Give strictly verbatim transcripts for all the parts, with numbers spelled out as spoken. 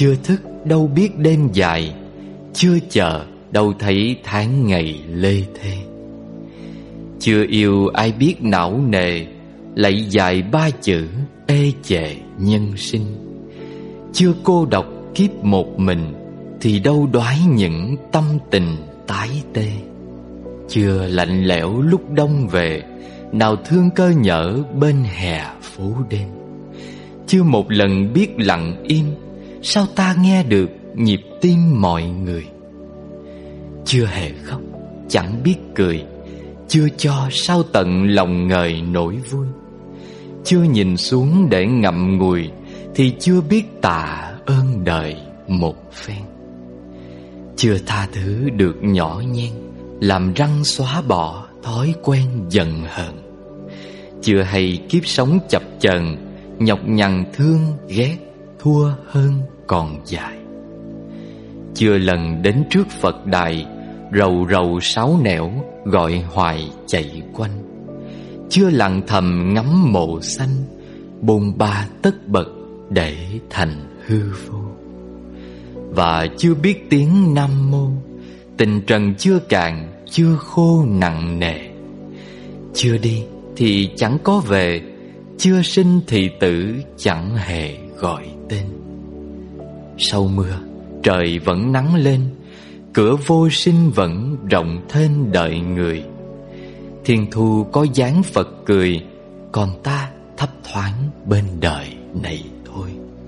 chưa thức đâu biết đêm dài, chưa chờ đâu thấy tháng ngày lê thê. Chưa yêu ai biết não nề, lạy dài ba chữ ê chề nhân sinh. Chưa cô độc kiếp một mình, thì đâu đoái những tâm tình tái tê. Chưa lạnh lẽo lúc đông về, nào thương cơ nhở bên hè phố đêm. Chưa một lần biết lặng im, sao ta nghe được nhịp tim mọi người. Chưa hề khóc, chẳng biết cười, chưa cho sao tận lòng ngời nỗi vui. Chưa nhìn xuống để ngậm ngùi, thì chưa biết tạ ơn đời một phen. Chưa tha thứ được nhỏ nhen, làm răng xóa bỏ thói quen giận hờn. Chưa hay kiếp sống chập chờn, nhọc nhằn thương ghét thua hơn còn dài. Chưa lần đến trước Phật đài, rầu rầu sáo nẻo gọi hoài chạy quanh. Chưa lặng thầm ngắm mộ xanh, bồn ba tất bật để thành hư vô. Và chưa biết tiếng Nam Mô, tình trần chưa cạn, chưa khô nặng nề. Chưa đi thì chẳng có về, chưa sinh thì tử chẳng hề gọi tên. Sau mưa trời vẫn nắng lên, cửa vô sinh vẫn rộng thênh đợi người. Thiên thu có dáng Phật cười, còn ta thấp thoáng bên đời này thôi.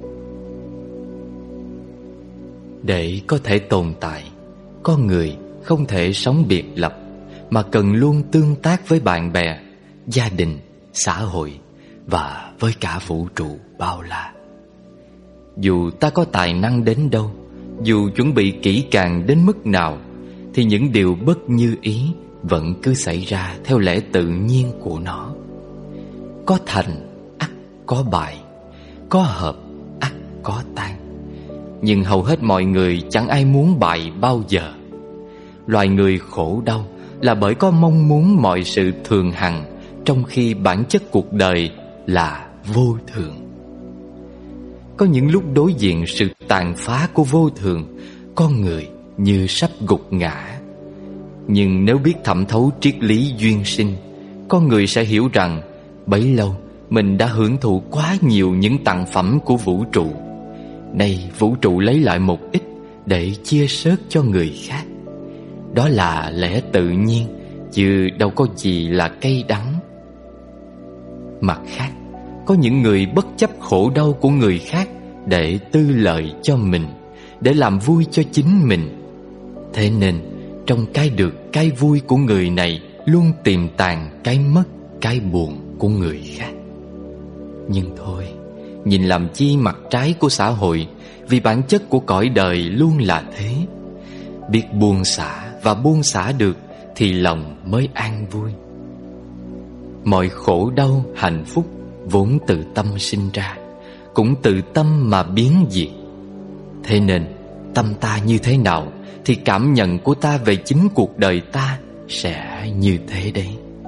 Để có thể tồn tại, con người không thể sống biệt lập, mà cần luôn tương tác với bạn bè, gia đình, xã hội và với cả vũ trụ bao la. Dù ta có tài năng đến đâu, dù chuẩn bị kỹ càng đến mức nào, thì những điều bất như ý vẫn cứ xảy ra theo lẽ tự nhiên của nó. Có thành ắt có bại, có hợp ắt có tan. Nhưng hầu hết mọi người chẳng ai muốn bại bao giờ. Loài người khổ đau là bởi có mong muốn mọi sự thường hằng, trong khi bản chất cuộc đời là vô thường. Có những lúc đối diện sự tàn phá của vô thường, con người như sắp gục ngã. Nhưng nếu biết thẩm thấu triết lý duyên sinh, con người sẽ hiểu rằng bấy lâu mình đã hưởng thụ quá nhiều những tặng phẩm của vũ trụ. Nay vũ trụ lấy lại một ít để chia sớt cho người khác. Đó là lẽ tự nhiên, chứ đâu có gì là cay đắng. Mặt khác, có những người bất chấp khổ đau của người khác để tư lợi cho mình, để làm vui cho chính mình. Thế nên trong cái được cái vui của người này luôn tiềm tàng cái mất cái buồn của người khác. Nhưng thôi, nhìn làm chi mặt trái của xã hội, vì bản chất của cõi đời luôn là thế. Biết buông xả và buông xả được thì lòng mới an vui. Mọi khổ đau hạnh phúc vốn từ tâm sinh ra, cũng từ tâm mà biến diệt. Thế nên tâm ta như thế nào thì cảm nhận của ta về chính cuộc đời ta sẽ như thế đấy.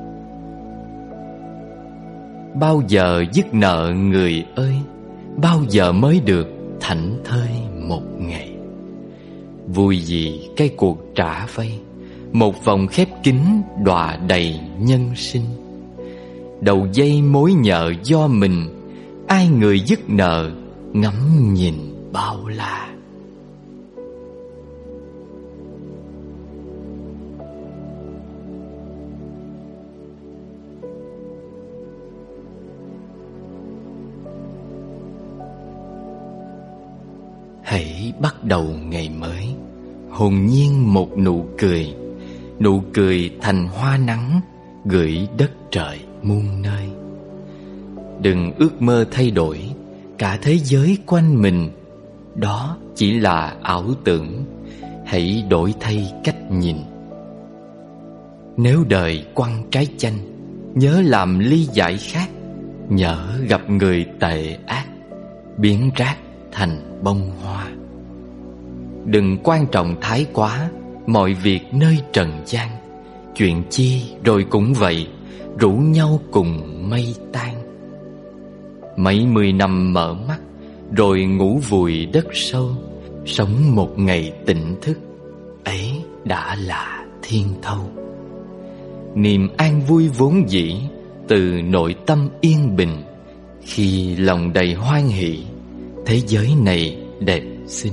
Bao giờ dứt nợ người ơi, bao giờ mới được thảnh thơi một ngày. Vui gì cái cuộc trả vay, một vòng khép kín đọa đầy nhân sinh. Đầu dây mối nhợ do mình, ai người dứt nợ ngắm nhìn bao la. Hãy bắt đầu ngày mới, hồn nhiên một nụ cười. Nụ cười thành hoa nắng, gửi đất trời muôn nơi. Đừng ước mơ thay đổi cả thế giới quanh mình, đó chỉ là ảo tưởng. Hãy đổi thay cách nhìn. Nếu đời quăng trái chanh, nhớ làm ly giải khác. Nhỡ gặp người tệ ác, biến rác thành bông hoa. Đừng quan trọng thái quá mọi việc nơi trần gian. Chuyện chi rồi cũng vậy, rủ nhau cùng mây tan. Mấy mươi năm mở mắt, rồi ngủ vùi đất sâu, sống một ngày tỉnh thức, ấy đã là thiên thâu. Niềm an vui vốn dĩ từ nội tâm yên bình, khi lòng đầy hoan hỷ, thế giới này đẹp xinh.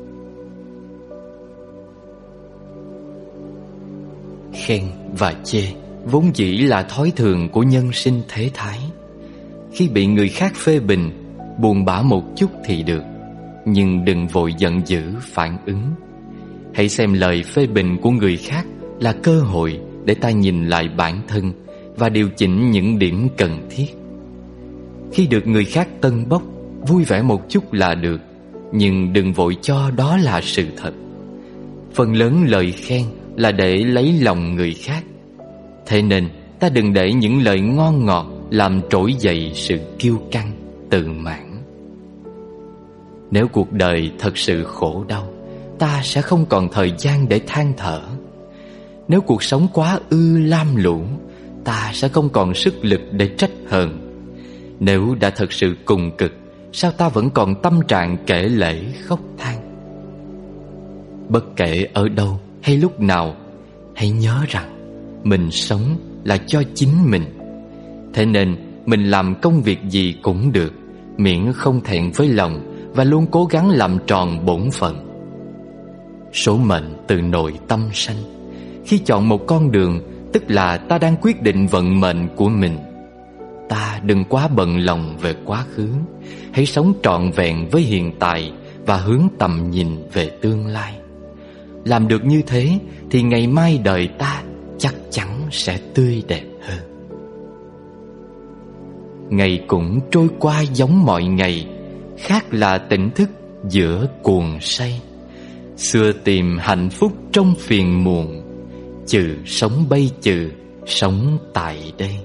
Khen và chê vốn dĩ là thói thường của nhân sinh thế thái. Khi bị người khác phê bình, buồn bã một chút thì được, nhưng đừng vội giận dữ phản ứng. Hãy xem lời phê bình của người khác là cơ hội để ta nhìn lại bản thân và điều chỉnh những điểm cần thiết. Khi được người khác tâng bốc, vui vẻ một chút là được, nhưng đừng vội cho đó là sự thật. Phần lớn lời khen là để lấy lòng người khác. Thế nên ta đừng để những lời ngon ngọt làm trỗi dậy sự kiêu căng, tự mãn. Nếu cuộc đời thật sự khổ đau, ta sẽ không còn thời gian để than thở. Nếu cuộc sống quá ư lam lũ, ta sẽ không còn sức lực để trách hờn. Nếu đã thật sự cùng cực, sao ta vẫn còn tâm trạng kể lể khóc than? Bất kể ở đâu hay lúc nào, hãy nhớ rằng mình sống là cho chính mình. Thế nên mình làm công việc gì cũng được, miễn không thẹn với lòng và luôn cố gắng làm tròn bổn phận. Số mệnh từ nội tâm sanh. Khi chọn một con đường, tức là ta đang quyết định vận mệnh của mình. Ta đừng quá bận lòng về quá khứ, hãy sống trọn vẹn với hiện tại và hướng tầm nhìn về tương lai. Làm được như thế thì ngày mai đời ta chắc chắn sẽ tươi đẹp hơn. Ngày cũng trôi qua giống mọi ngày, khác là tỉnh thức giữa cuồng say. Xưa tìm hạnh phúc trong phiền muộn, trừ sống bây trừ sống tại đây.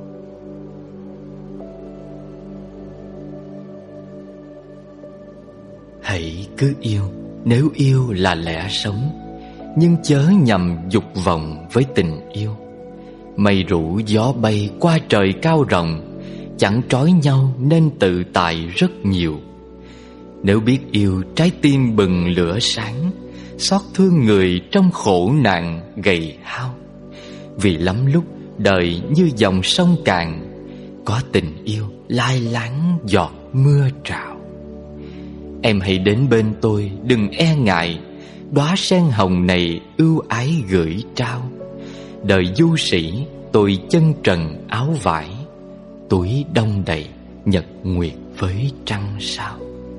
Hãy cứ yêu nếu yêu là lẽ sống, nhưng chớ nhầm dục vọng với tình yêu. Mây rủ gió bay qua trời cao rộng, chẳng trói nhau nên tự tại rất nhiều. Nếu biết yêu, trái tim bừng lửa sáng, xót thương người trong khổ nạn gầy hao. Vì lắm lúc đời như dòng sông cạn, có tình yêu lai láng giọt mưa trào. Em hãy đến bên tôi, đừng e ngại, đóa sen hồng này ưu ái gửi trao. Đời du sĩ tôi chân trần áo vải, túi đông đầy nhật nguyệt với trăng sao.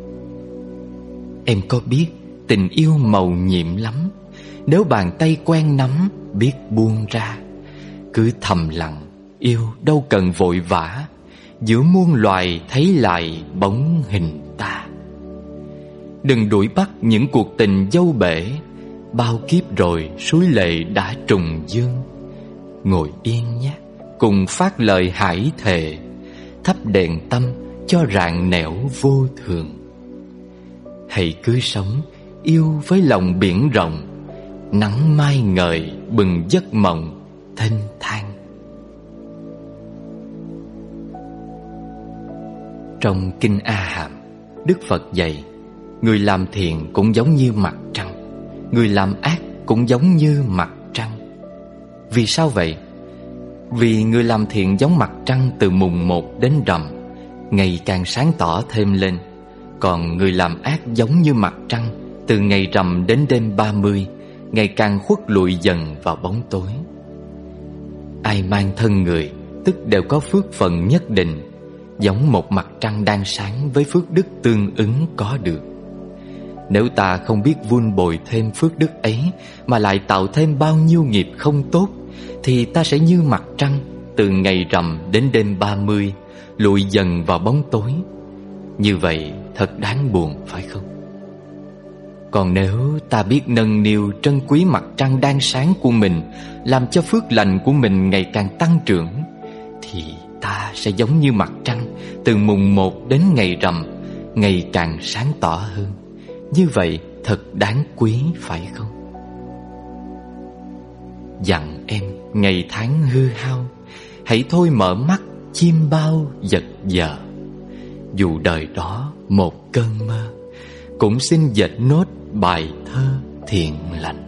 Em có biết tình yêu màu nhiệm lắm, nếu bàn tay quen nắm biết buông ra. Cứ thầm lặng yêu đâu cần vội vã, giữa muôn loài thấy lại bóng hình ta. Đừng đuổi bắt những cuộc tình dâu bể, bao kiếp rồi suối lệ đã trùng dương. Ngồi yên nhé, cùng phát lời hải thề, thắp đèn tâm cho rạng nẻo vô thường. Hãy cứ sống yêu với lòng biển rộng, nắng mai ngời bừng giấc mộng thênh thang. Trong Kinh A Hàm, Đức Phật dạy, người làm thiện cũng giống như mặt trăng, người làm ác cũng giống như mặt trăng. Vì sao vậy? Vì người làm thiện giống mặt trăng từ mùng một đến rằm, ngày càng sáng tỏ thêm lên. Còn người làm ác giống như mặt trăng, từ ngày rằm đến đêm ba mươi, ngày càng khuất lụi dần vào bóng tối. Ai mang thân người, tức đều có phước phần nhất định, giống một mặt trăng đang sáng với phước đức tương ứng có được. Nếu ta không biết vun bồi thêm phước đức ấy, mà lại tạo thêm bao nhiêu nghiệp không tốt, thì ta sẽ như mặt trăng, từ ngày rằm đến đêm ba mươi, lụi dần vào bóng tối. Như vậy thật đáng buồn phải không? Còn nếu ta biết nâng niu trân quý mặt trăng đang sáng của mình, làm cho phước lành của mình ngày càng tăng trưởng, thì ta sẽ giống như mặt trăng, từ mùng một đến ngày rằm, ngày càng sáng tỏ hơn. Như vậy thật đáng quý phải không? Dặn em ngày tháng hư hao, hãy thôi mở mắt chim bao giật giờ. dù đời đó một cơn mơ, cũng xin dệt nốt bài thơ thiện lành.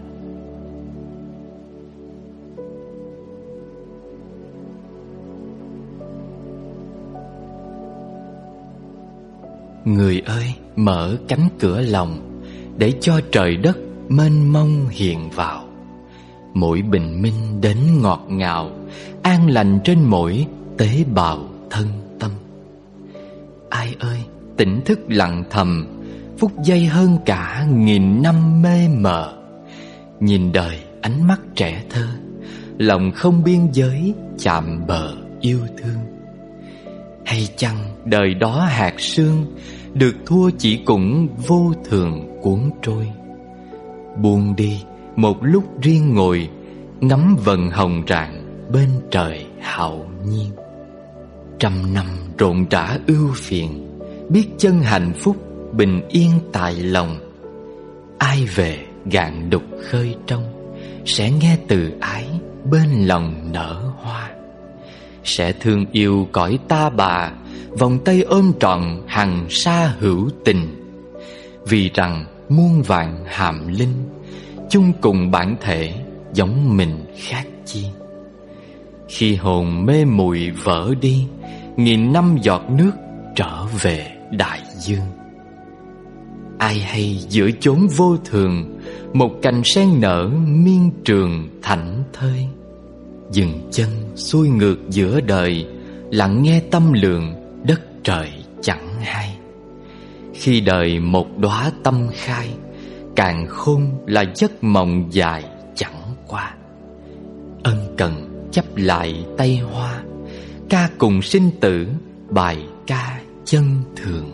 Người ơi, mở cánh cửa lòng để cho trời đất mênh mông hiện vào. Mỗi bình minh đến ngọt ngào, an lành trên mỗi tế bào thân tâm. Ai ơi, tỉnh thức lặng thầm, phút giây hơn cả nghìn năm mê mờ. Nhìn đời ánh mắt trẻ thơ, lòng không biên giới chạm bờ yêu thương. Hay chăng đời đó hạt sương, được thua chỉ cũng vô thường cuốn trôi. Buông đi một lúc riêng ngồi, ngắm vầng hồng rạng bên trời hạo nhiên. Trăm năm rộn rã ưu phiền, biết chân hạnh phúc bình yên tại lòng. Ai về gạn đục khơi trong, sẽ nghe từ ái bên lòng nở hoa. Sẽ thương yêu cõi ta bà, vòng tay ôm trọn hằng sa hữu tình. Vì rằng muôn vạn hàm linh, chung cùng bản thể giống mình khác chi. Khi hồn mê muội vỡ đi, nghìn năm giọt nước trở về đại dương. Ai hay giữa chốn vô thường, một cành sen nở miên trường thảnh thơi. Dừng chân xuôi ngược giữa đời, lặng nghe tâm lượng đất trời chẳng hay. Khi đời một đóa tâm khai, càng khôn là giấc mộng dài chẳng qua. Ân cần chấp lại tay hoa, ca cùng sinh tử bài ca chân thường.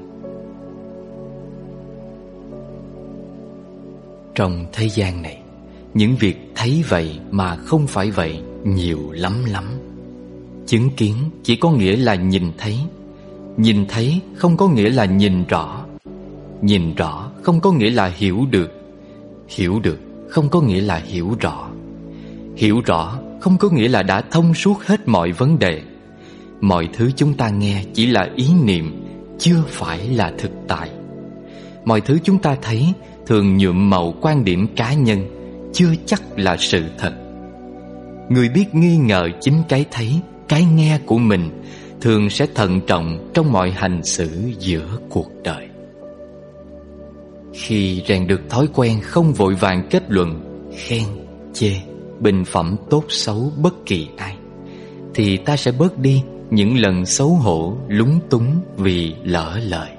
Trong thế gian này, những việc thấy vậy mà không phải vậy nhiều lắm lắm. Chứng kiến chỉ có nghĩa là nhìn thấy, nhìn thấy không có nghĩa là nhìn rõ, nhìn rõ không có nghĩa là hiểu được, hiểu được không có nghĩa là hiểu rõ, hiểu rõ không có nghĩa là đã thông suốt hết mọi vấn đề. Mọi thứ chúng ta nghe chỉ là ý niệm, chưa phải là thực tại. Mọi thứ chúng ta thấy thường nhuộm màu quan điểm cá nhân, chưa chắc là sự thật. Người biết nghi ngờ chính cái thấy, cái nghe của mình, thường sẽ thận trọng trong mọi hành xử giữa cuộc đời. Khi rèn được thói quen không vội vàng kết luận, khen, chê, bình phẩm tốt xấu bất kỳ ai, thì ta sẽ bớt đi những lần xấu hổ, lúng túng vì lỡ lời.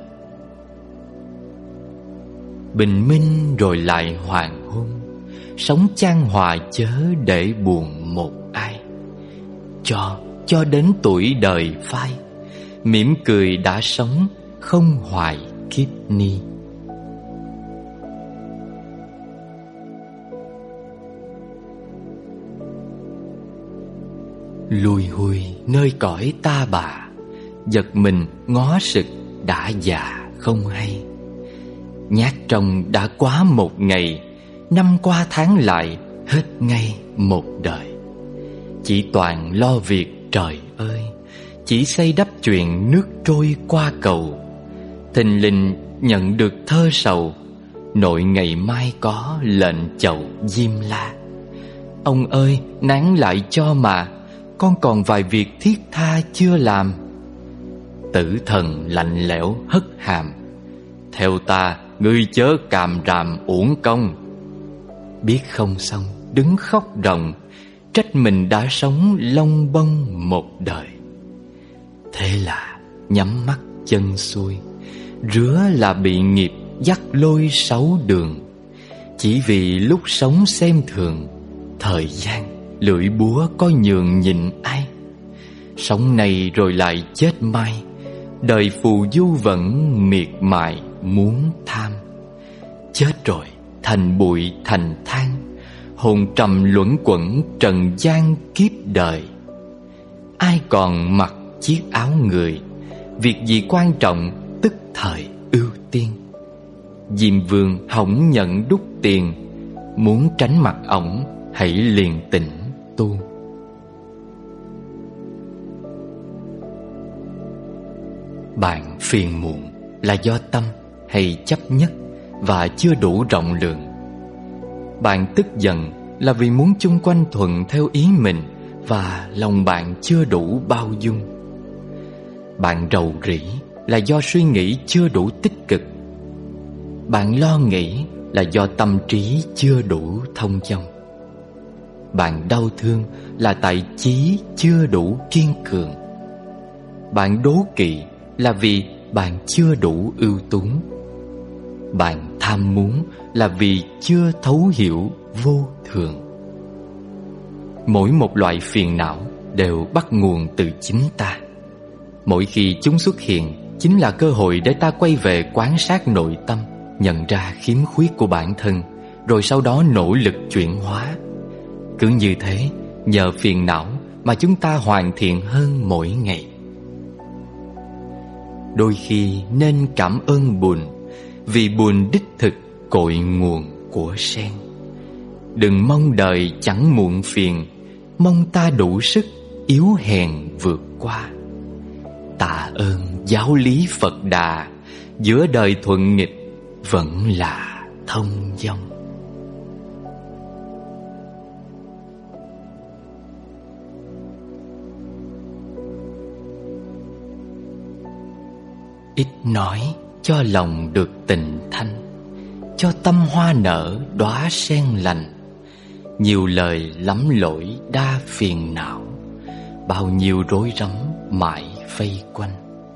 Bình minh rồi lại hoàng hôn, sống chan hòa chớ để buồn một ai. Cho, cho đến tuổi đời phai, mỉm cười đã sống, không hoài kiếp ni. Lùi hùi nơi cõi ta bà, giật mình ngó sực đã già không hay. Nhát trong đã quá một ngày, năm qua tháng lại hết ngay một đời. Chỉ toàn lo việc trời ơi, chỉ xây đắp chuyện nước trôi qua cầu. Thình lình nhận được thơ sầu, nội ngày mai có lệnh chầu diêm la. Ông ơi nán lại cho mà, con còn vài việc thiết tha chưa làm. Tử thần lạnh lẽo hất hàm, theo ta ngươi chớ càm ràm uổng công. Biết không xong đứng khóc ròng, trách mình đã sống lông bông một đời. Thế là nhắm mắt chân xuôi, rứa là bị nghiệp dắt lôi sáu đường. Chỉ vì lúc sống xem thường, thời gian lưỡi búa có nhường nhịn ai. Sống này rồi lại chết mai, đời phù du vẫn miệt mài muốn tham. Chết rồi thành bụi thành than, hồn trầm luẩn quẩn trần gian kiếp đời. Ai còn mặc chiếc áo người, việc gì quan trọng tức thời ưu tiên. Diêm vương hổng nhận đúc tiền, muốn tránh mặt ổng hãy liền tỉnh tu. Bạn phiền muộn là do tâm hay chấp nhất và chưa đủ rộng lượng. Bạn tức giận là vì muốn chung quanh thuận theo ý mình và lòng bạn chưa đủ bao dung. Bạn rầu rĩ là do suy nghĩ chưa đủ tích cực. Bạn lo nghĩ là do tâm trí chưa đủ thông dong. Bạn đau thương là tại chí chưa đủ kiên cường. Bạn đố kỵ là vì bạn chưa đủ ưu tú. Bạn tham muốn là vì chưa thấu hiểu vô thường. Mỗi một loại phiền não đều bắt nguồn từ chính ta. Mỗi khi chúng xuất hiện chính là cơ hội để ta quay về quan sát nội tâm, nhận ra khiếm khuyết của bản thân, rồi sau đó nỗ lực chuyển hóa. Cứ như thế, nhờ phiền não mà chúng ta hoàn thiện hơn mỗi ngày. Đôi khi nên cảm ơn buồn, vì buồn đích thực cội nguồn của sen. Đừng mong đời chẳng muộn phiền, mong ta đủ sức yếu hèn vượt qua. Tạ ơn giáo lý Phật Đà, giữa đời thuận nghịch vẫn là thông dong. Ít nói cho lòng được tịnh thanh, cho tâm hoa nở đóa sen lành. Nhiều lời lắm lỗi đa phiền não, bao nhiêu rối rắm mãi vây quanh.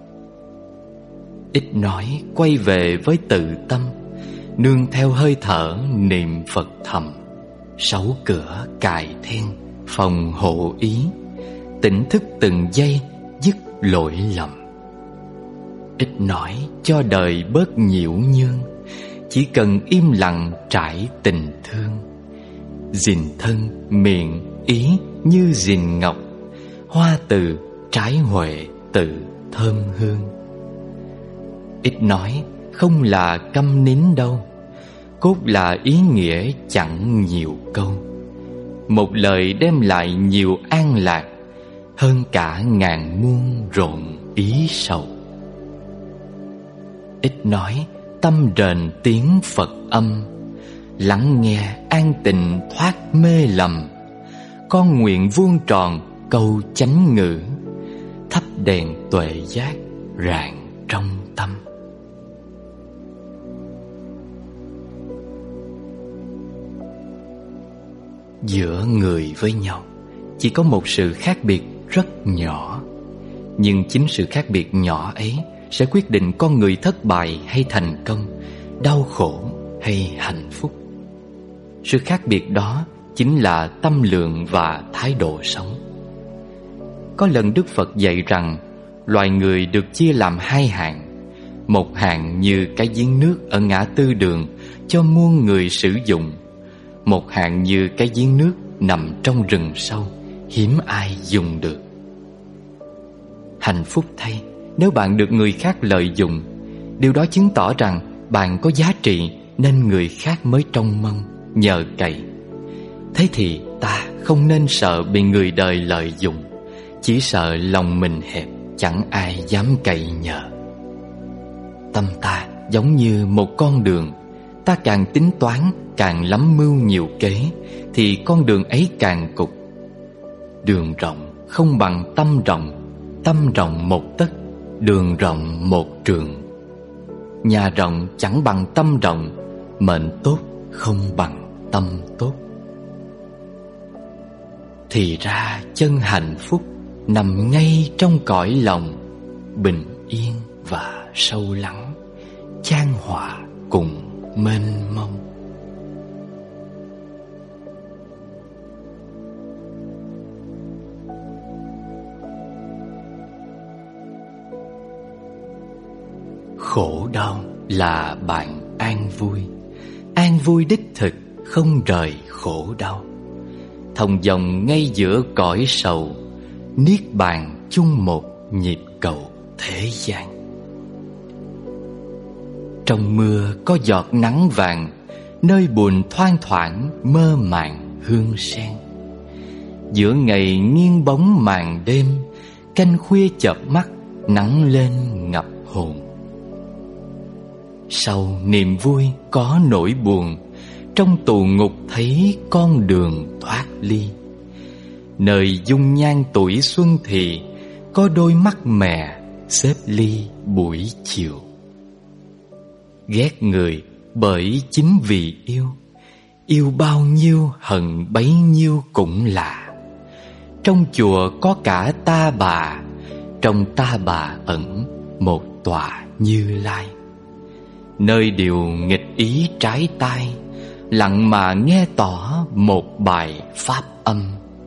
Ít nói quay về với tự tâm, nương theo hơi thở niệm Phật thầm. Sáu cửa cài then phòng hộ ý, tỉnh thức từng giây dứt lỗi lầm. Ít nói cho đời bớt nhiễu nhương, chỉ cần im lặng trải tình thương. Gìn thân miệng ý như gìn ngọc, hoa từ trái huệ tự thơm hương. Ít nói không là câm nín đâu, cốt là ý nghĩa chẳng nhiều câu. Một lời đem lại nhiều an lạc, hơn cả ngàn muôn rộn ý sầu. Ít nói tâm rền tiếng Phật âm, lắng nghe an tịnh thoát mê lầm. Con nguyện vuông tròn câu chánh ngữ, thắp đèn tuệ giác rạng trong tâm. Giữa người với nhau chỉ có một sự khác biệt rất nhỏ, nhưng chính sự khác biệt nhỏ ấy sẽ quyết định con người thất bại hay thành công, đau khổ hay hạnh phúc. Sự khác biệt đó chính là tâm lượng và thái độ sống. Có lần Đức Phật dạy rằng loài người được chia làm hai hạng. Một hạng như cái giếng nước ở ngã tư đường cho muôn người sử dụng. Một hạng như cái giếng nước nằm trong rừng sâu, hiếm ai dùng được. Hạnh phúc thay nếu bạn được người khác lợi dụng. Điều đó chứng tỏ rằng bạn có giá trị, nên người khác mới trông mong, nhờ cậy. Thế thì ta không nên sợ bị người đời lợi dụng, chỉ sợ lòng mình hẹp, chẳng ai dám cậy nhờ. Tâm ta giống như một con đường, ta càng tính toán, càng lắm mưu nhiều kế, thì con đường ấy càng cục. Đường rộng không bằng tâm rộng, tâm rộng một tấc, đường rộng một trường. Nhà rộng chẳng bằng tâm rộng, mệnh tốt không bằng tâm tốt. Thì ra chân hạnh phúc nằm ngay trong cõi lòng, bình yên và sâu lắng, chan hòa cùng mênh mông. Khổ đau là bạn an vui, an vui đích thực không rời khổ đau. Thông dòng ngay giữa cõi sầu, niết bàn chung một nhịp cầu thế gian. Trong mưa có giọt nắng vàng, nơi buồn thoang thoảng mơ màng hương sen. Giữa ngày nghiêng bóng màn đêm, canh khuya chợp mắt nắng lên ngập hồn. Sau niềm vui có nỗi buồn, trong tù ngục thấy con đường thoát ly. Nơi dung nhan tuổi xuân thì có đôi mắt mẹ xếp ly buổi chiều. Ghét người bởi chính vì yêu, yêu bao nhiêu hận bấy nhiêu cũng lạ. Trong chùa có cả ta bà, trong ta bà ẩn một tòa Như Lai. Nơi điều nghịch ý trái tai, lặng mà nghe tỏ một bài pháp âm.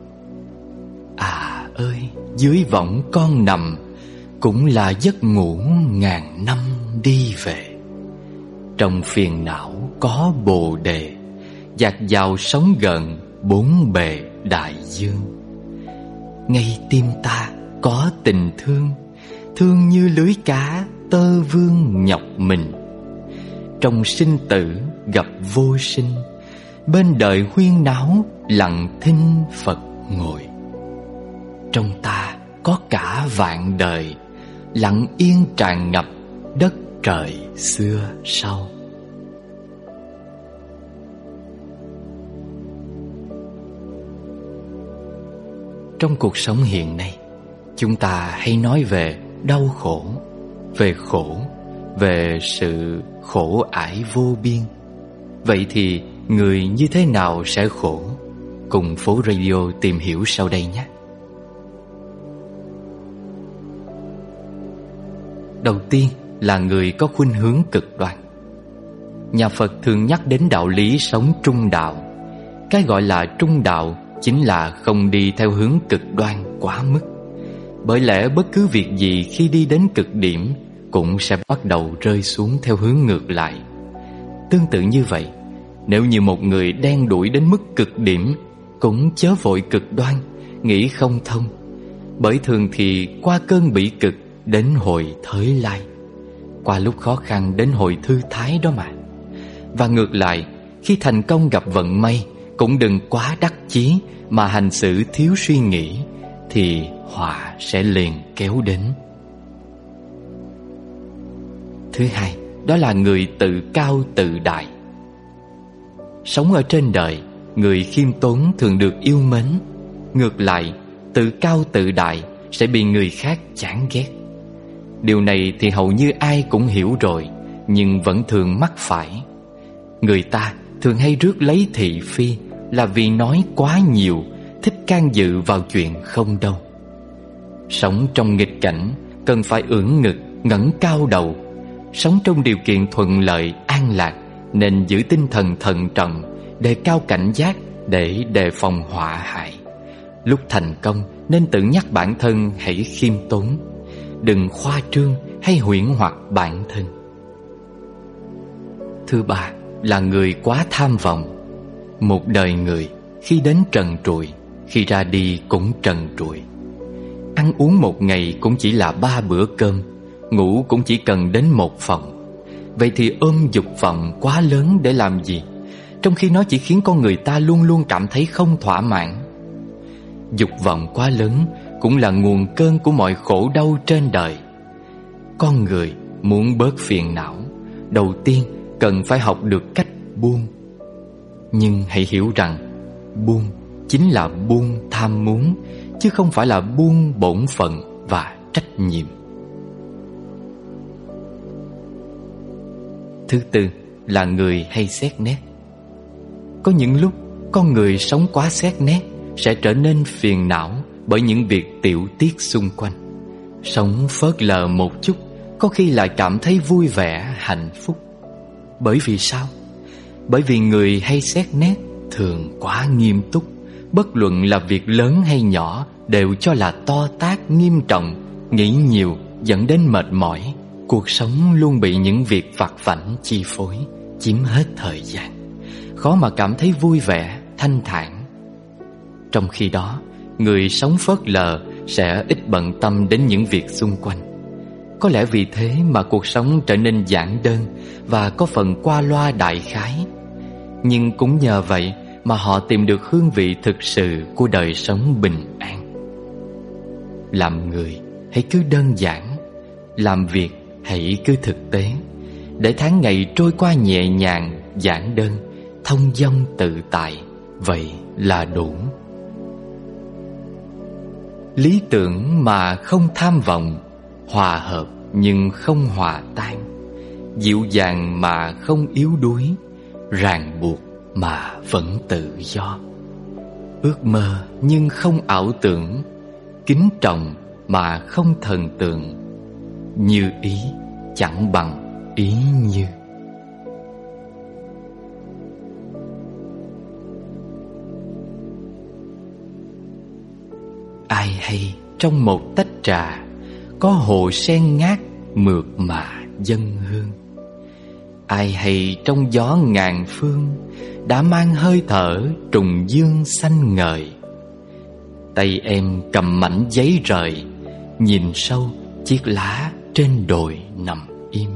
À ơi, dưới võng con nằm, cũng là giấc ngủ ngàn năm đi về. Trong phiền não có bồ đề, dạt dào sóng gần bốn bề đại dương. Ngay tim ta có tình thương, thương như lưới cá tơ vương nhọc mình. Trong sinh tử gặp vô sinh, bên đời huyên náo lặng thinh Phật ngồi. Trong ta có cả vạn đời, lặng yên tràn ngập đất trời xưa sau. Trong cuộc sống hiện nay, chúng ta hay nói về đau khổ, về khổ, về sự khổ ải vô biên. Vậy thì người như thế nào sẽ khổ? Cùng Phố Radio tìm hiểu sau đây nhé. Đầu tiên là người có khuynh hướng cực đoan. Nhà Phật thường nhắc đến đạo lý sống trung đạo. Cái gọi là trung đạo chính là không đi theo hướng cực đoan quá mức. Bởi lẽ bất cứ việc gì khi đi đến cực điểm cũng sẽ bắt đầu rơi xuống theo hướng ngược lại. Tương tự như vậy, nếu như một người đen đủi đến mức cực điểm, cũng chớ vội cực đoan, nghĩ không thông. Bởi thường thì qua cơn bỉ cực đến hồi thới lai, qua lúc khó khăn đến hồi thư thái đó mà. Và ngược lại, khi thành công gặp vận may, cũng đừng quá đắc chí mà hành xử thiếu suy nghĩ, thì họa sẽ liền kéo đến. Thứ hai, đó là người tự cao tự đại. Sống ở trên đời, người khiêm tốn thường được yêu mến. Ngược lại, tự cao tự đại sẽ bị người khác chán ghét. Điều này thì hầu như ai cũng hiểu rồi, nhưng vẫn thường mắc phải. Người ta thường hay rước lấy thị phi là vì nói quá nhiều, thích can dự vào chuyện không đâu. Sống trong nghịch cảnh cần phải ưỡn ngực, ngẩng cao đầu. Sống trong điều kiện thuận lợi, an lạc nên giữ tinh thần thận trọng, đề cao cảnh giác để đề phòng họa hại. Lúc thành công nên tự nhắc bản thân hãy khiêm tốn, đừng khoa trương hay huyễn hoặc bản thân. Thứ ba là người quá tham vọng. Một đời người khi đến trần trụi, khi ra đi cũng trần trụi. Ăn uống một ngày cũng chỉ là ba bữa cơm, ngủ cũng chỉ cần đến một phòng. Vậy thì ôm dục vọng quá lớn để làm gì, trong khi nó chỉ khiến con người ta luôn luôn cảm thấy không thỏa mãn. Dục vọng quá lớn cũng là nguồn cơn của mọi khổ đau trên đời. Con người muốn bớt phiền não, đầu tiên cần phải học được cách buông. Nhưng hãy hiểu rằng buông chính là buông tham muốn, chứ không phải là buông bổn phận và trách nhiệm. Thứ tư là người hay xét nét. Có những lúc con người sống quá xét nét sẽ trở nên phiền não bởi những việc tiểu tiết xung quanh. Sống phớt lờ một chút có khi lại cảm thấy vui vẻ, hạnh phúc. Bởi vì sao? Bởi vì người hay xét nét thường quá nghiêm túc. Bất luận là việc lớn hay nhỏ đều cho là to tát, nghiêm trọng. Nghĩ nhiều dẫn đến mệt mỏi. Cuộc sống luôn bị những việc vặt vãnh chi phối, chiếm hết thời gian. Khó mà cảm thấy vui vẻ, thanh thản. Trong khi đó, người sống phớt lờ sẽ ít bận tâm đến những việc xung quanh. Có lẽ vì thế mà cuộc sống trở nên giản đơn và có phần qua loa đại khái. Nhưng cũng nhờ vậy mà họ tìm được hương vị thực sự của đời sống bình an. Làm người hãy cứ đơn giản, làm việc Hãy cứ thực tế, để tháng ngày trôi qua nhẹ nhàng, giản đơn, thông dong tự tại. Vậy là đủ. Lý tưởng mà không tham vọng, hòa hợp nhưng không hòa tan, dịu dàng mà không yếu đuối, ràng buộc mà vẫn tự do. Ước mơ nhưng không ảo tưởng, kính trọng mà không thần tượng, như ý chẳng bằng ý như. Ai hay trong một tách trà, có hồ sen ngát mượt mà dâng hương. Ai hay trong gió ngàn phương, đã mang hơi thở trùng dương xanh ngời. Tay em cầm mảnh giấy rời, nhìn sâu chiếc lá trên đồi nằm im.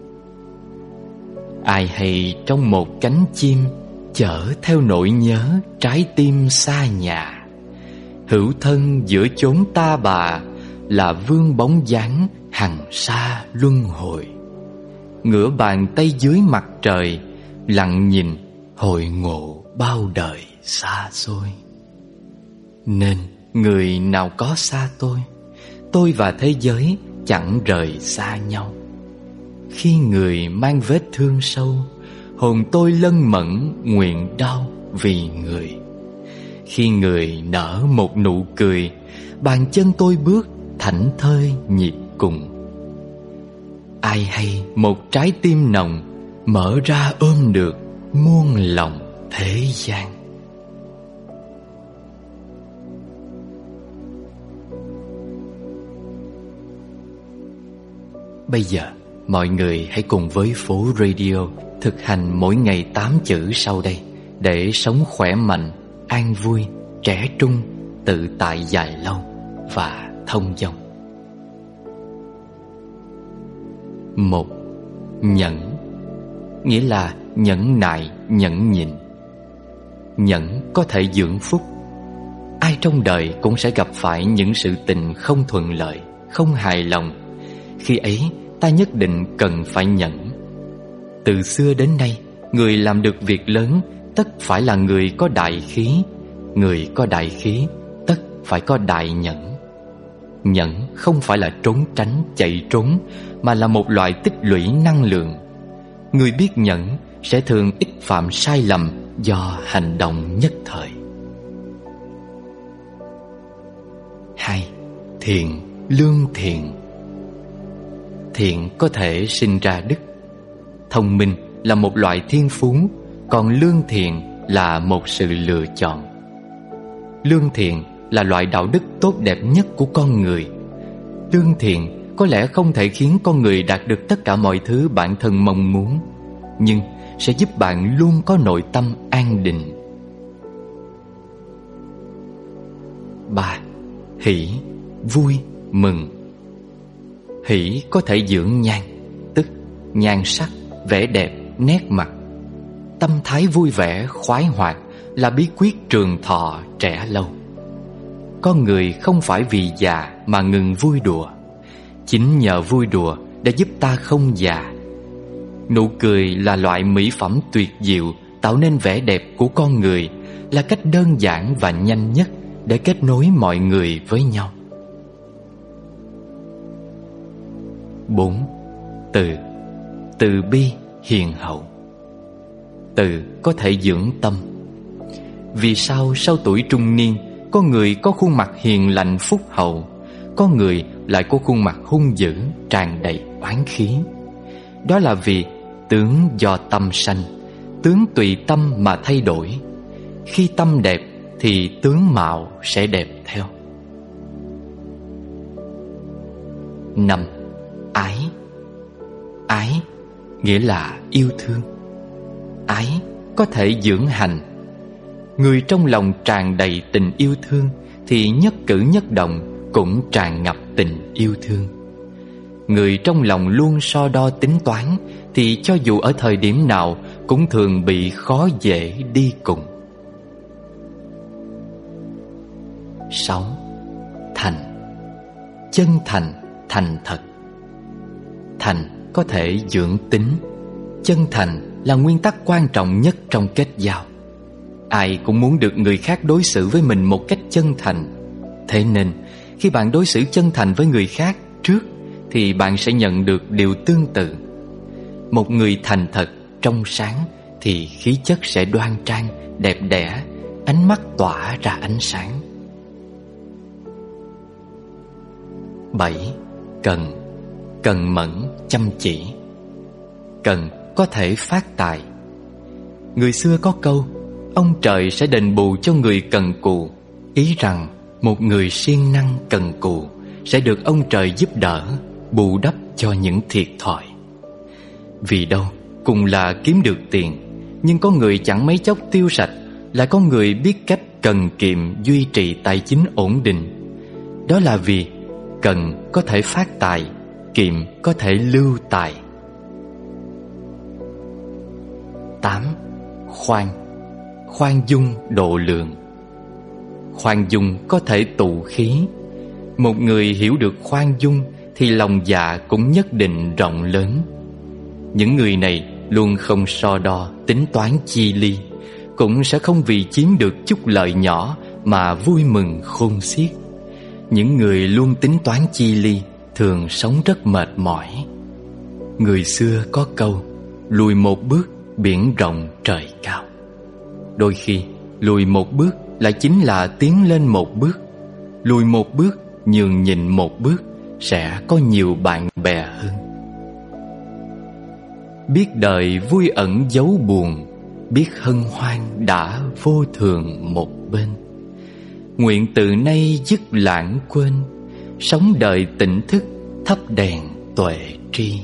Ai hay trong một cánh chim, chở theo nỗi nhớ trái tim xa nhà. Hữu thân giữa chốn ta bà, là vương bóng dáng hằng xa luân hồi. Ngửa bàn tay dưới mặt trời, lặng nhìn hội ngộ bao đời xa xôi. Nên người nào có xa tôi, tôi và thế giới chẳng rời xa nhau. Khi người mang vết thương sâu, hồn tôi lân mẫn nguyện đau vì người. Khi người nở một nụ cười, bàn chân tôi bước thảnh thơi nhịp cùng. Ai hay một trái tim nồng, mở ra ôm được muôn lòng thế gian. Bây giờ mọi người hãy cùng với Phố Radio thực hành mỗi ngày tám chữ sau đây để sống khỏe mạnh, an vui, trẻ trung, tự tại dài lâu và thông dong. Một. Nhẫn, nghĩa là nhẫn nại, nhẫn nhịn. Nhẫn có thể dưỡng phúc. Ai trong đời cũng sẽ gặp phải những sự tình không thuận lợi, không hài lòng. Khi ấy ta nhất định cần phải nhẫn. Từ xưa đến nay, người làm được việc lớn tất phải là người có đại khí. Người có đại khí tất phải có đại nhẫn. Nhẫn không phải là trốn tránh, chạy trốn, mà là một loại tích lũy năng lượng. Người biết nhẫn sẽ thường ít phạm sai lầm do hành động nhất thời. Hai. Thiện, lương thiện. Thiện có thể sinh ra đức. Thông minh là một loại thiên phú, còn lương thiện là một sự lựa chọn. Lương thiện là loại đạo đức tốt đẹp nhất của con người. Lương thiện có lẽ không thể khiến con người đạt được tất cả mọi thứ bản thân mong muốn, nhưng sẽ giúp bạn luôn có nội tâm an định. Ba. Hỷ, vui, mừng. Hỷ có thể dưỡng nhan, tức nhan sắc, vẻ đẹp, nét mặt. Tâm thái vui vẻ, khoái hoạt là bí quyết trường thọ trẻ lâu. Con người không phải vì già mà ngừng vui đùa. Chính nhờ vui đùa đã giúp ta không già. Nụ cười là loại mỹ phẩm tuyệt diệu tạo nên vẻ đẹp của con người, là cách đơn giản và nhanh nhất để kết nối mọi người với nhau. Bốn. Từ, từ bi, hiền hậu. Từ có thể dưỡng tâm. Vì sao sau tuổi trung niên, có người có khuôn mặt hiền lành phúc hậu, có người lại có khuôn mặt hung dữ, tràn đầy oán khí? Đó là vì tướng do tâm sanh, tướng tùy tâm mà thay đổi. Khi tâm đẹp thì tướng mạo sẽ đẹp theo. Năm. Ái. Ái nghĩa là yêu thương. Ái có thể dưỡng hành. Người trong lòng tràn đầy tình yêu thương thì nhất cử nhất động cũng tràn ngập tình yêu thương. Người trong lòng luôn so đo tính toán thì cho dù ở thời điểm nào cũng thường bị khó dễ đi cùng. Sáu. Thành, chân thành, thành thật. thành có thể dưỡng tính. Chân thành là nguyên tắc quan trọng nhất trong kết giao. Ai cũng muốn được người khác đối xử với mình một cách chân thành. Thế nên khi bạn đối xử chân thành với người khác trước thì bạn sẽ nhận được điều tương tự. Một người thành thật, trong sáng thì khí chất sẽ đoan trang, đẹp đẽ, ánh mắt tỏa ra ánh sáng. Bảy. Cần. Cần mẫn, chăm chỉ. Cần có thể phát tài. Người xưa có câu ông trời sẽ đền bù cho người cần cù, ý rằng một người siêng năng cần cù sẽ được ông trời giúp đỡ, bù đắp cho những thiệt thòi. Vì đâu cùng là kiếm được tiền, nhưng có người chẳng mấy chốc tiêu sạch, lại có người biết cách cần kiệm duy trì tài chính ổn định. Đó là vì cần có thể phát tài, kiệm có thể lưu tài. Tám. Khoan. Khoan dung độ lượng. Khoan dung có thể tụ khí. Một người hiểu được khoan dung thì lòng dạ cũng nhất định rộng lớn. Những người này luôn không so đo, tính toán chi ly, cũng sẽ không vì chiếm được chút lợi nhỏ mà vui mừng khôn xiết. Những người luôn tính toán chi ly thường sống rất mệt mỏi. Người xưa có câu lùi một bước, biển rộng trời cao. Đôi khi lùi một bước lại chính là tiến lên một bước. Lùi một bước, nhường nhịn một bước, sẽ có nhiều bạn bè hơn. Biết đời vui ẩn giấu buồn, biết hân hoan đã vô thường một bên. Nguyện từ nay dứt lãng quên, sống đời tỉnh thức thắp đèn tuệ tri.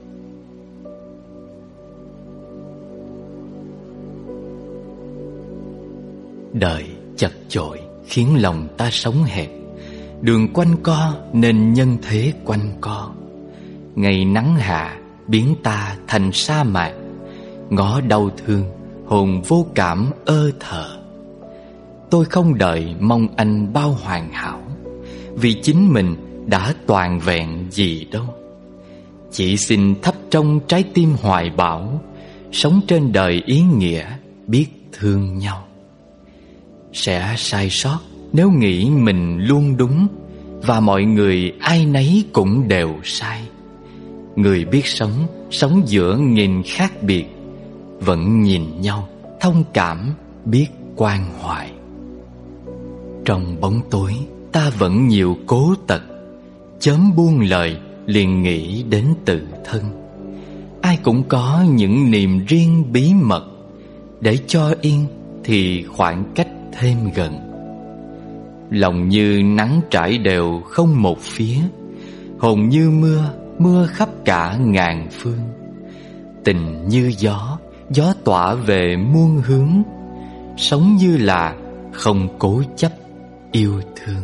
Đời chật chội khiến lòng ta sống hẹp, đường quanh co nên nhân thế quanh co. Ngày nắng hạ biến ta thành sa mạc, ngõ đau thương hồn vô cảm ơ thờ. Tôi không đợi mong anh bao hoàn hảo, vì chính mình đã toàn vẹn gì đâu. Chỉ xin thắp trong trái tim hoài bão, sống trên đời ý nghĩa biết thương nhau. Sẽ sai sót nếu nghĩ mình luôn đúng, và mọi người ai nấy cũng đều sai. Người biết sống, sống giữa nghìn khác biệt, vẫn nhìn nhau, thông cảm, biết quan hoài. Trong bóng tối ta vẫn nhiều cố tật, chớm buông lời liền nghĩ đến tự thân. Ai cũng có những niềm riêng bí mật, để cho yên thì khoảng cách thêm gần. Lòng như nắng trải đều không một phía, hồn như mưa, mưa khắp cả ngàn phương. Tình như gió, gió tỏa về muôn hướng, sống như là không cố chấp yêu thương.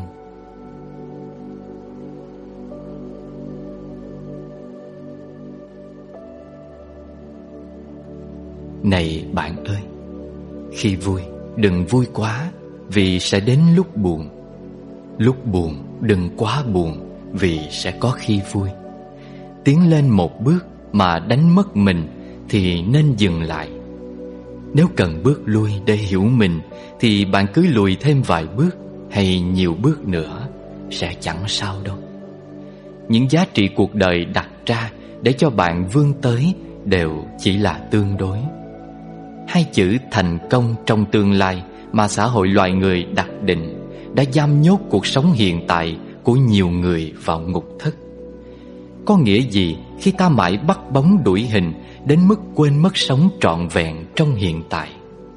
Này bạn ơi, khi vui đừng vui quá, vì sẽ đến lúc buồn. Lúc buồn đừng quá buồn, vì sẽ có khi vui. Tiến lên một bước mà đánh mất mình thì nên dừng lại. Nếu cần bước lui để hiểu mình thì bạn cứ lùi thêm vài bước hay nhiều bước nữa, sẽ chẳng sao đâu. Những giá trị cuộc đời đặt ra để cho bạn vươn tới đều chỉ là tương đối. Hai chữ thành công trong tương lai mà xã hội loài người đặt định đã giam nhốt cuộc sống hiện tại của nhiều người vào ngục thất. Có nghĩa gì khi ta mãi bắt bóng đuổi hình đến mức quên mất sống trọn vẹn trong hiện tại?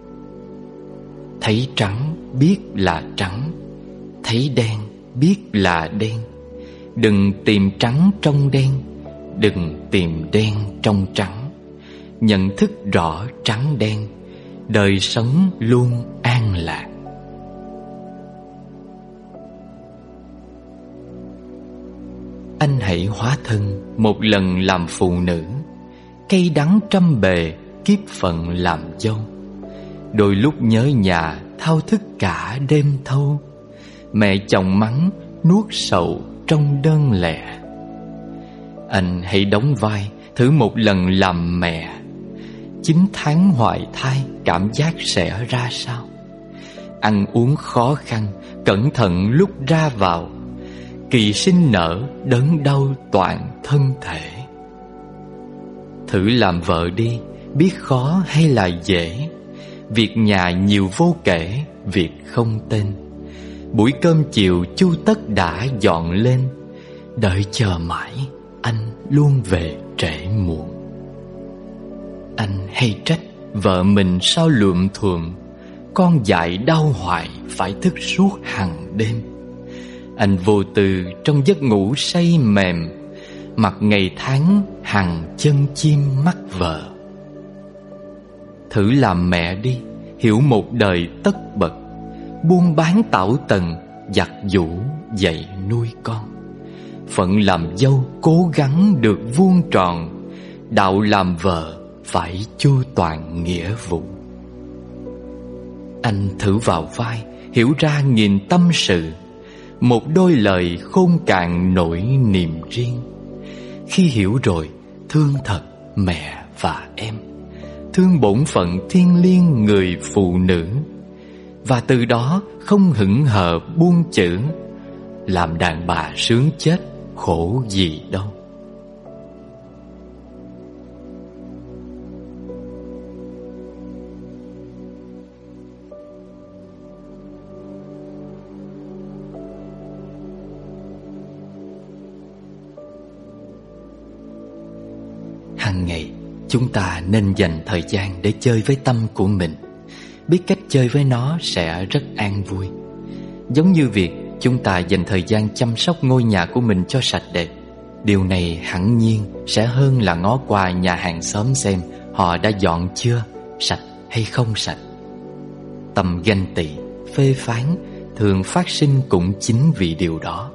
Thấy trắng biết là trắng, thấy đen biết là đen. Đừng tìm trắng trong đen, đừng tìm đen trong trắng. Nhận thức rõ trắng đen, đời sống luôn an lạc. Anh hãy hóa thân một lần làm phụ nữ, cay đắng trăm bề kiếp phận làm dâu. Đôi lúc nhớ nhà thao thức cả đêm thâu, mẹ chồng mắng nuốt sầu trong đơn lẻ. Anh hãy đóng vai, thử một lần làm mẹ. Chín tháng hoài thai, cảm giác sẽ ra sao? Ăn uống khó khăn, cẩn thận lúc ra vào. Kỳ sinh nở, đớn đau toàn thân thể. Thử làm vợ đi, biết khó hay là dễ. Việc nhà nhiều vô kể, việc không tên. Buổi cơm chiều chu tất đã dọn lên. Đợi chờ mãi, anh luôn về trễ muộn. Anh hay trách vợ mình sao lượm thuộm, con dại đau hoài phải thức suốt hàng đêm. Anh vô tư trong giấc ngủ say mềm, mặc ngày tháng hằng chân chim mắt vợ. Thử làm mẹ đi, hiểu một đời tất bật. Buôn bán tảo tần, giặt giũ dạy nuôi con. Phận làm dâu cố gắng được vuông tròn. Đạo làm vợ phải chu toàn nghĩa vụ. Anh thử vào vai, hiểu ra nghìn tâm sự. Một đôi lời khôn cạn nỗi niềm riêng. Khi hiểu rồi, thương thật mẹ và em. Thương bổn phận thiêng liêng người phụ nữ. Và từ đó không hững hờ buông chữ. Làm đàn bà sướng chết, khổ gì đâu. Hằng ngày chúng ta nên dành thời gian để chơi với tâm của mình. Biết cách chơi với nó sẽ rất an vui. Giống như việc chúng ta dành thời gian chăm sóc ngôi nhà của mình cho sạch đẹp. Điều này hẳn nhiên sẽ hơn là ngó qua nhà hàng xóm xem họ đã dọn chưa, sạch hay không sạch. Tâm ganh tị, phê phán thường phát sinh cũng chính vì điều đó.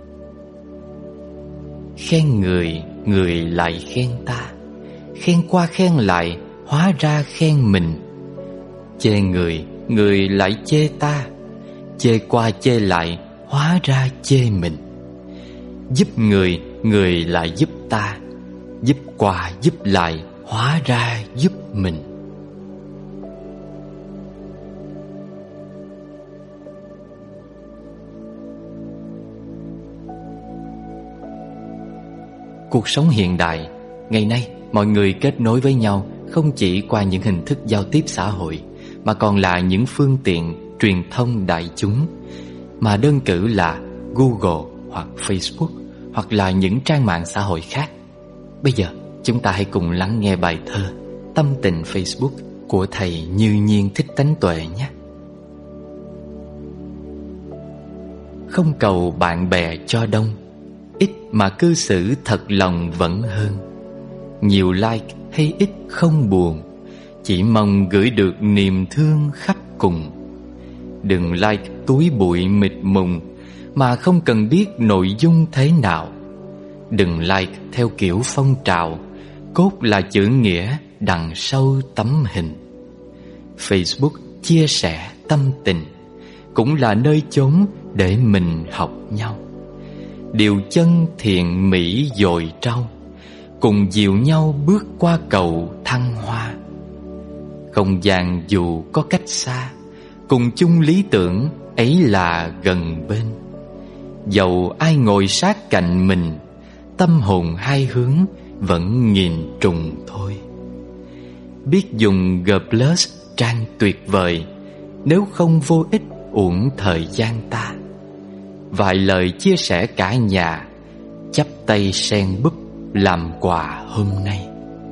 Khen người, người lại khen ta. Khen qua khen lại, hóa ra khen mình. Chê người, người lại chê ta. Chê qua chê lại, hóa ra chê mình. Giúp người, người lại giúp ta. Giúp qua giúp lại, hóa ra giúp mình. Cuộc sống hiện đại, ngày nay mọi người kết nối với nhau không chỉ qua những hình thức giao tiếp xã hội, mà còn là những phương tiện truyền thông đại chúng, mà đơn cử là Google hoặc Facebook, hoặc là những trang mạng xã hội khác. Bây giờ chúng ta hãy cùng lắng nghe bài thơ Tâm tình Facebook của thầy Như Nhiên Thích Tánh Tuệ nhé. Không cầu bạn bè cho đông, ít mà cư xử thật lòng vẫn hơn. Nhiều like hay ít không buồn, chỉ mong gửi được niềm thương khắp cùng. Đừng like túi bụi mịt mùng mà không cần biết nội dung thế nào. Đừng like theo kiểu phong trào, cốt là chữ nghĩa đằng sau tấm hình. Facebook chia sẻ tâm tình, cũng là nơi chốn để mình học nhau. Điều chân thiện mỹ dồi trau, cùng dìu nhau bước qua cầu thăng hoa. Không gian dù có cách xa, cùng chung lý tưởng ấy là gần bên. Dầu ai ngồi sát cạnh mình, tâm hồn hai hướng vẫn nghìn trùng thôi. Biết dùng G plus trang tuyệt vời, nếu không vô ích uổng thời gian ta. Vài lời chia sẻ cả nhà, chắp tay sen búp làm quà hôm nay.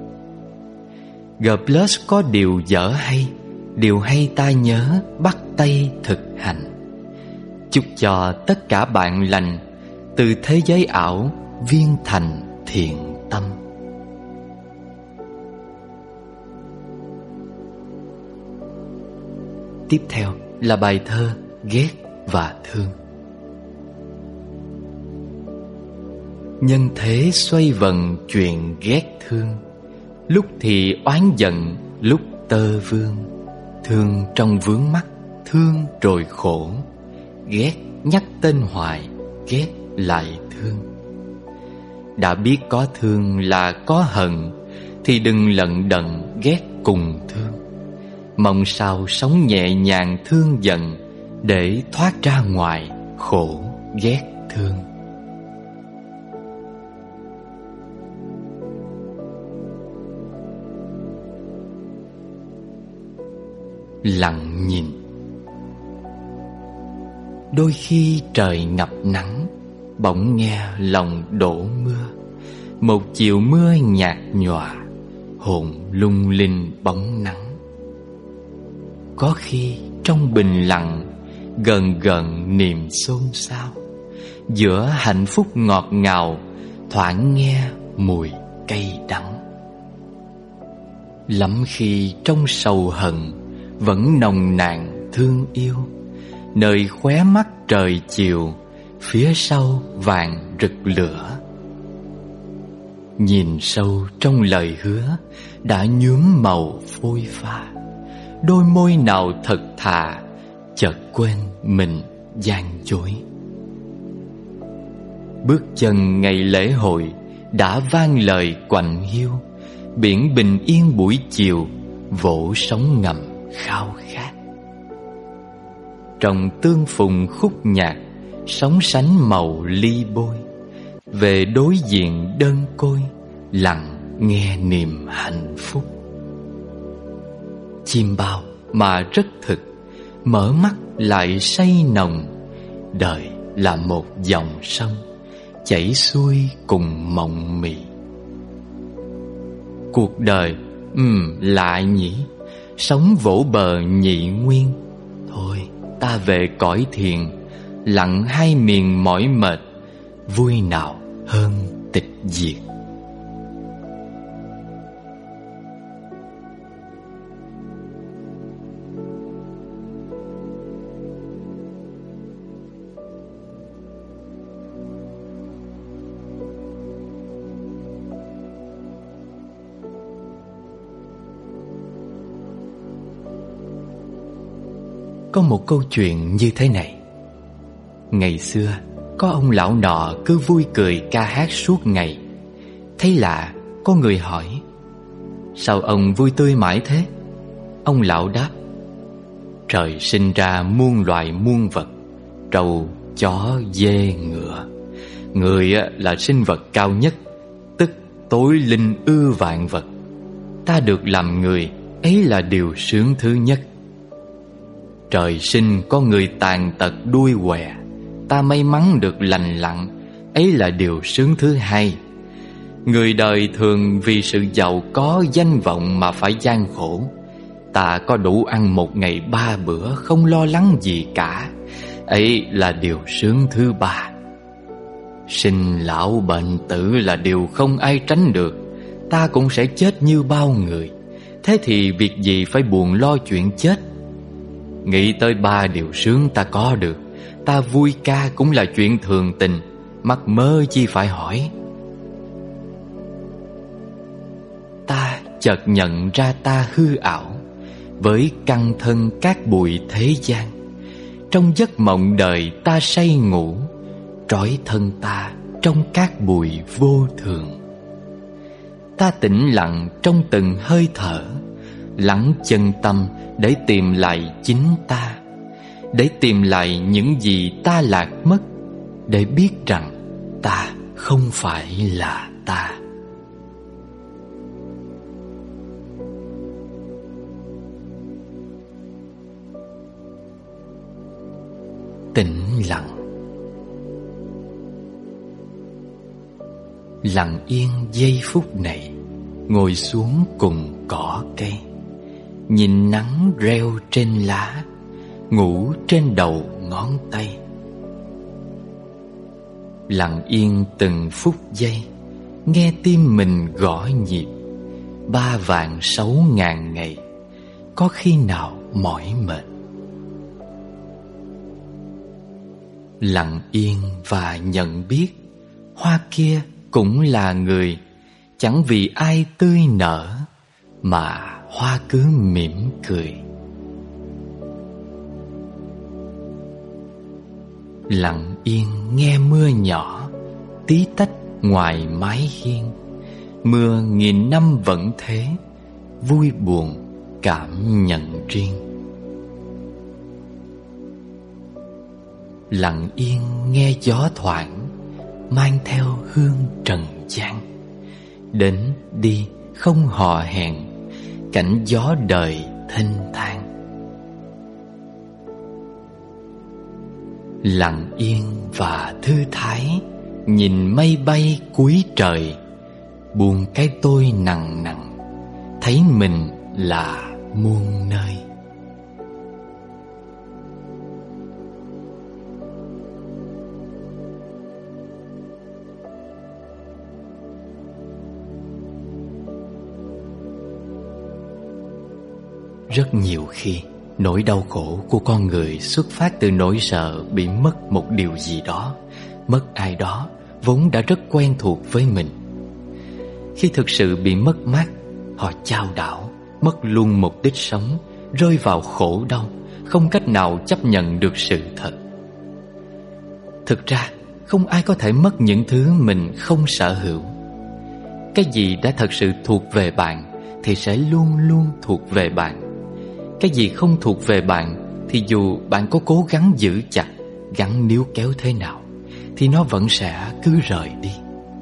G plus có điều dở hay, điều hay ta nhớ bắt tay thực hành. Chúc cho tất cả bạn lành, từ thế giới ảo viên thành thiện tâm. Tiếp theo là bài thơ Ghét và Thương. Nhân thế xoay vần chuyện ghét thương, lúc thì oán giận, lúc tơ vương. Thương trong vướng mắt, thương rồi khổ. Ghét nhắc tên hoài, ghét lại thương. đã biết có thương là có hận, thì đừng lận đận ghét cùng thương. Mong sao sống nhẹ nhàng thương giận, để thoát ra ngoài khổ ghét thương. Lặng nhìn. Đôi khi trời ngập nắng, bỗng nghe lòng đổ mưa. Một chiều mưa nhạt nhòa, hồn lung linh bóng nắng. Có khi trong bình lặng, gần gần niềm xôn xao. Giữa hạnh phúc ngọt ngào, thoảng nghe mùi cay đắng. Lắm khi trong sầu hận, vẫn nồng nàn thương yêu. Nơi khóe mắt trời chiều, phía sau vàng rực lửa. Nhìn sâu trong lời hứa, đã nhuốm màu phôi pha. Đôi môi nào thật thà, chợt quên mình gian dối. Bước chân ngày lễ hội, đã vang lời quạnh hiu. Biển bình yên buổi chiều, vỗ sóng ngầm khao khát. Trong tương phùng khúc nhạc, sóng sánh màu ly bôi. Về đối diện đơn côi, lặng nghe niềm hạnh phúc. Chim bao mà rất thực, mở mắt lại say nồng. Đời là một dòng sông, chảy xuôi cùng mộng mị. Cuộc đời, ừm lạ nhỉ, sống vỗ bờ nhị nguyên. Thôi ta về cõi thiền, lặng hai miền mỏi mệt. Vui nào hơn tịch diệt. Có một câu chuyện như thế này. Ngày xưa, có ông lão nọ cứ vui cười ca hát suốt ngày. Thấy lạ, có người hỏi: sao ông vui tươi mãi thế? Ông lão đáp: trời sinh ra muôn loài muôn vật, trâu, chó, dê, ngựa. Người là sinh vật cao nhất, tức tối linh ư vạn vật. Ta được làm người, ấy là điều sướng thứ nhất. Trời sinh có người tàn tật đuôi què, ta may mắn được lành lặn, ấy là điều sướng thứ hai. Người đời thường vì sự giàu có danh vọng mà phải gian khổ, ta có đủ ăn một ngày ba bữa, không lo lắng gì cả, ấy là điều sướng thứ ba. Sinh lão bệnh tử là điều không ai tránh được, ta cũng sẽ chết như bao người. Thế thì việc gì phải buồn lo chuyện chết? Nghĩ tới ba điều sướng ta có được, ta vui ca cũng là chuyện thường tình, mắc mơ chi phải hỏi. Ta chợt nhận ra ta hư ảo, với căn thân cát bụi thế gian. Trong giấc mộng đời ta say ngủ, trói thân ta trong cát bụi vô thường. Ta tĩnh lặng trong từng hơi thở, lắng chân tâm để tìm lại chính ta, để tìm lại những gì ta lạc mất, để biết rằng ta không phải là ta. Tĩnh lặng. Lặng yên giây phút này, ngồi xuống cùng cỏ cây, nhìn nắng reo trên lá, ngủ trên đầu ngón tay. Lặng yên từng phút giây, nghe tim mình gõ nhịp. Ba vạn sáu ngàn ngày, có khi nào mỏi mệt. Lặng yên và nhận biết, hoa kia cũng là người, chẳng vì ai tươi nở mà hoa cứ mỉm cười. Lặng yên nghe mưa nhỏ tí tách ngoài mái hiên. Mưa nghìn năm vẫn thế, vui buồn cảm nhận riêng. Lặng yên nghe gió thoảng, mang theo hương trần gian. Đến đi không hò hẹn, cảnh gió đời thênh thang. Lặng yên và thư thái, nhìn mây bay cuối trời. Buông cái tôi nặng nặng, thấy mình là muôn nơi. Rất nhiều khi, nỗi đau khổ của con người xuất phát từ nỗi sợ bị mất một điều gì đó, mất ai đó vốn đã rất quen thuộc với mình. Khi thực sự bị mất mát, họ chao đảo, mất luôn mục đích sống, rơi vào khổ đau, không cách nào chấp nhận được sự thật. Thực ra, không ai có thể mất những thứ mình không sở hữu. Cái gì đã thật sự thuộc về bạn thì sẽ luôn luôn thuộc về bạn. Cái gì không thuộc về bạn thì dù bạn có cố gắng giữ chặt, gắn níu kéo thế nào thì nó vẫn sẽ cứ rời đi.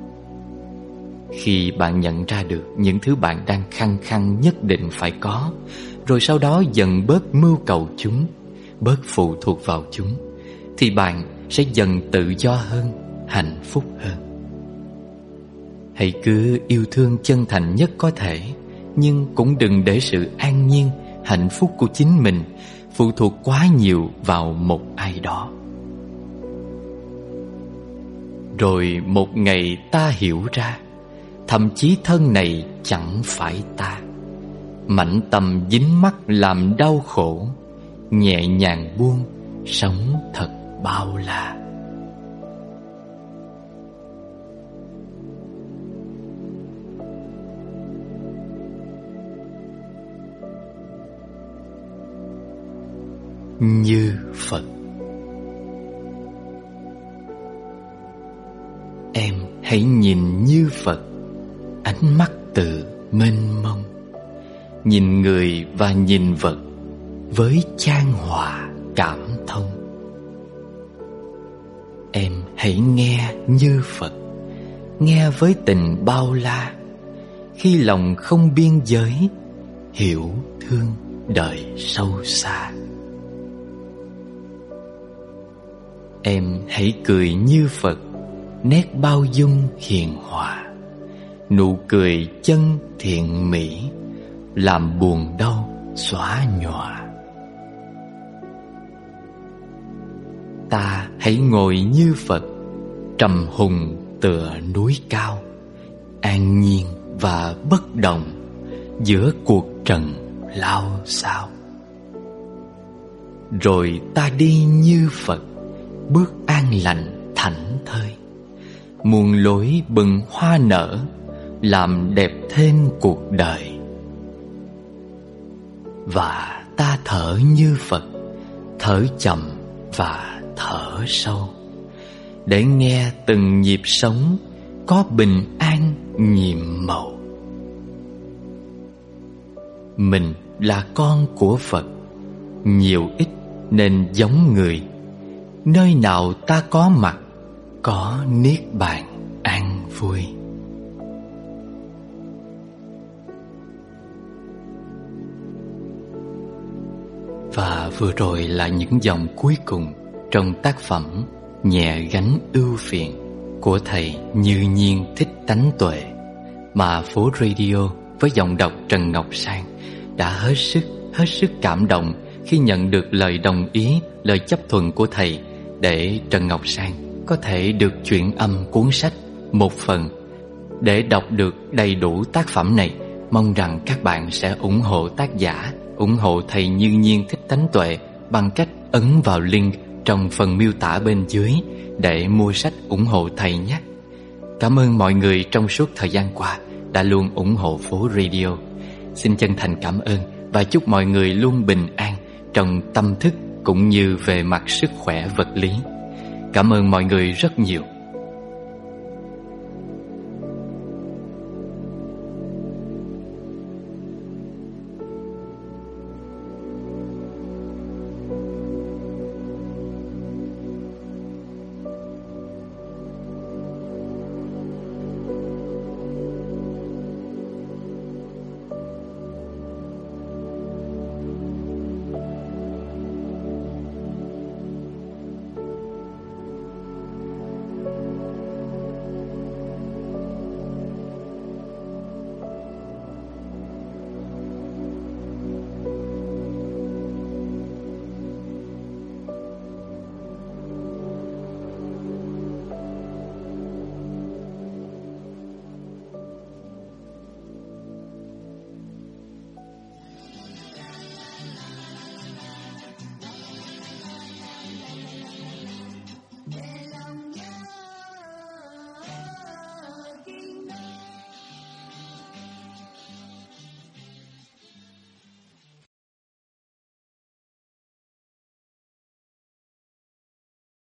Khi bạn nhận ra được những thứ bạn đang khăng khăng nhất định phải có, rồi sau đó dần bớt mưu cầu chúng, bớt phụ thuộc vào chúng, thì bạn sẽ dần tự do hơn, hạnh phúc hơn. Hãy cứ yêu thương chân thành nhất có thể, nhưng cũng đừng để sự an nhiên, hạnh phúc của chính mình phụ thuộc quá nhiều vào một ai đó. Rồi một ngày ta hiểu ra, thậm chí thân này chẳng phải ta. Mảnh tâm dính mắc làm đau khổ, nhẹ nhàng buông, sống thật bao la. Như Phật. Em hãy nhìn như Phật, ánh mắt từ mênh mông, nhìn người và nhìn vật với chan hòa cảm thông. Em hãy nghe như Phật, nghe với tình bao la, khi lòng không biên giới, hiểu thương đời sâu xa. Em hãy cười như Phật, nét bao dung hiền hòa, nụ cười chân thiện mỹ, làm buồn đau xóa nhòa. Ta hãy ngồi như Phật, trầm hùng tựa núi cao, an nhiên và bất động giữa cuộc trần lao xao. Rồi ta đi như Phật, bước an lành thảnh thơi, muôn lối bừng hoa nở, làm đẹp thêm cuộc đời. Và ta thở như Phật, thở chậm và thở sâu, để nghe từng nhịp sống có bình an nhiệm màu. Mình là con của Phật, nhiều ít nên giống người. Nơi nào ta có mặt, có niết bàn an vui. Và vừa rồi là những dòng cuối cùng trong tác phẩm Nhẹ gánh ưu phiền của thầy Như Nhiên Thích Tánh Tuệ, mà Phố Radio với giọng đọc Trần Ngọc Sang đã hết sức, hết sức cảm động khi nhận được lời đồng ý, lời chấp thuận của thầy để Trần Ngọc Sang có thể được chuyển âm cuốn sách một phần. Để đọc được đầy đủ tác phẩm này, mong rằng các bạn sẽ ủng hộ tác giả, ủng hộ thầy Như Nhiên Thích Tánh Tuệ bằng cách ấn vào link trong phần miêu tả bên dưới để mua sách ủng hộ thầy nhé. Cảm ơn mọi người trong suốt thời gian qua đã luôn ủng hộ Phố Radio. Xin chân thành cảm ơn và chúc mọi người luôn bình an trong tâm thức cũng như về mặt sức khỏe vật lý. Cảm ơn mọi người rất nhiều.